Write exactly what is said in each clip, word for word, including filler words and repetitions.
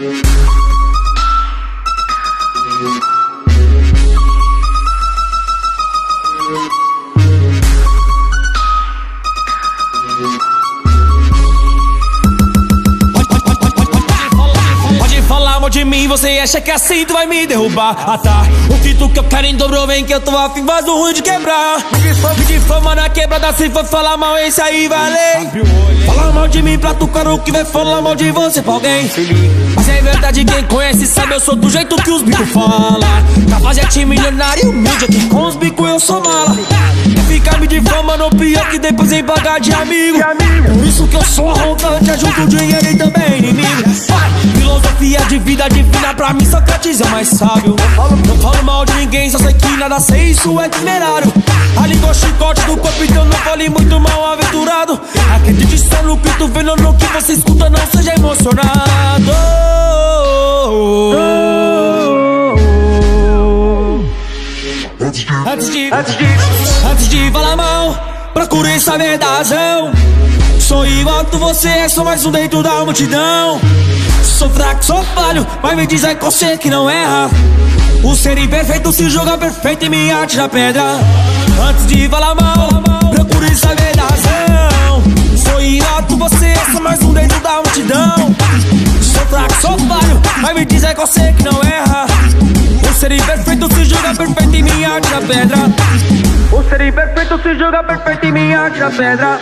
De mim, você acha que assim tu vai me derrubar? Ah tá, o que tu que eu quero em dobro, vem que eu tô afim, vaso ruim de quebrar. Me difama na quebrada, se for falar mal, esse aí valei. Fala mal de mim pra tu, cara, o que vai falar mal de você pra alguém. Mas é verdade, quem conhece sabe, eu sou do jeito que os bicos falam. Cafajete milionário, humilde, aqui com os bicos eu sou mala. Quer ficar me difamando, pior que depois vem pagar de amigo. Por isso que eu sou arrogante, ajudo o dinheiro e também inimigo. Filosofia de vida divina, pra mim Sócrates é o mais sábio. Não falo mal de ninguém, só sei que nada sei, isso é temerário. A língua chicote do corpo, então não fale muito mal aventurado. Acredite só no que tu vê, não no que você escuta, não seja emocionado. Antes de, antes de, antes de falar mal, procure saber da razão. Sou igual que você é, sou mais um dentro da multidão. Sou fraco, sou falho, mas me diz aí que você que não erra. O ser imperfeito se joga perfeito em minha arte na pedra. Antes de falar mal, procure saber da razão. Sou igual que você é, sou mais um dentro da multidão. Sou fraco, sou falho, mas me diz aí que você que não erra. O ser imperfeito se joga perfeito em minha arte na pedra. O ser imperfeito se joga perfeito em minha arte na pedra.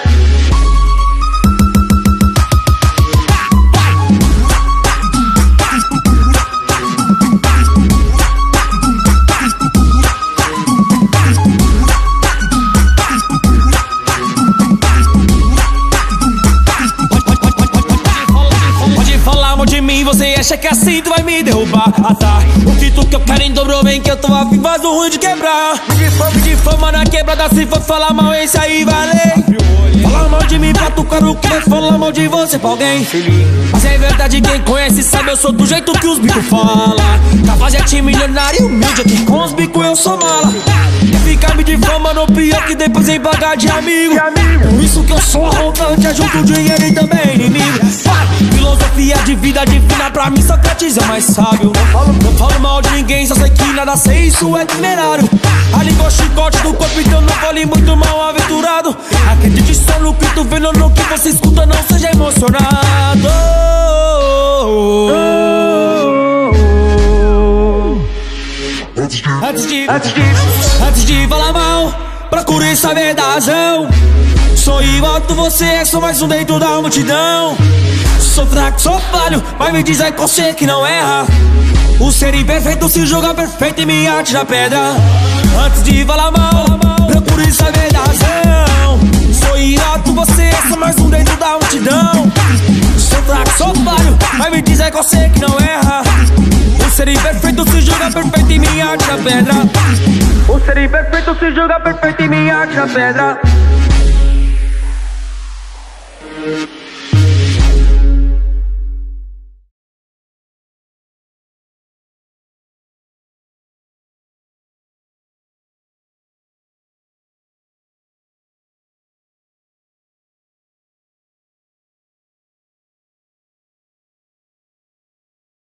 De mim, você acha que assim tu vai me derrubar? Ah tá, o que tu que eu quero em dobro, vem que eu tô afim, vaso ruim de quebrar. Me difama na quebrada, se for falar mal, esse aí valei. Fala mal de mim pra tu, cara, o que vai falar mal de você pra alguém. Mas é verdade, quem conhece sabe, eu sou do jeito que os bicos falam. Cafajete milionário, humilde, aqui com os bicos eu sou mala. Quer ficar me difamando, pior que depois vem pagar de amigo. Por isso que eu sou arrogante, ajudo o dinheiro e também inimigo. Filosofia de vida divina, pra mim Sócrates é o mais sábio. Não falo mal de ninguém, só sei que nada sei, isso é temerário. A língua chicote do corpo, então não fale muito mal aventurado. Acredite só no que tu vê, não no que você escuta, não seja emocionado. Antes de, antes de, antes de falar mal, procure saber da razão. Sou igual que você é, sou mais um dentro da multidão. Sou fraco, sou falho, mas me diz aí que você que não erra. O ser imperfeito se joga perfeito em minha arte na pedra. Antes de falar mal, procure saber da razão. Sou igual que você é, sou mais um dentro da multidão. Sou fraco, sou falho, mas me diz aí que você que não erra. O ser imperfeito se joga perfeito em minha arte na pedra. O ser imperfeito se joga perfeito em minha arte na pedra.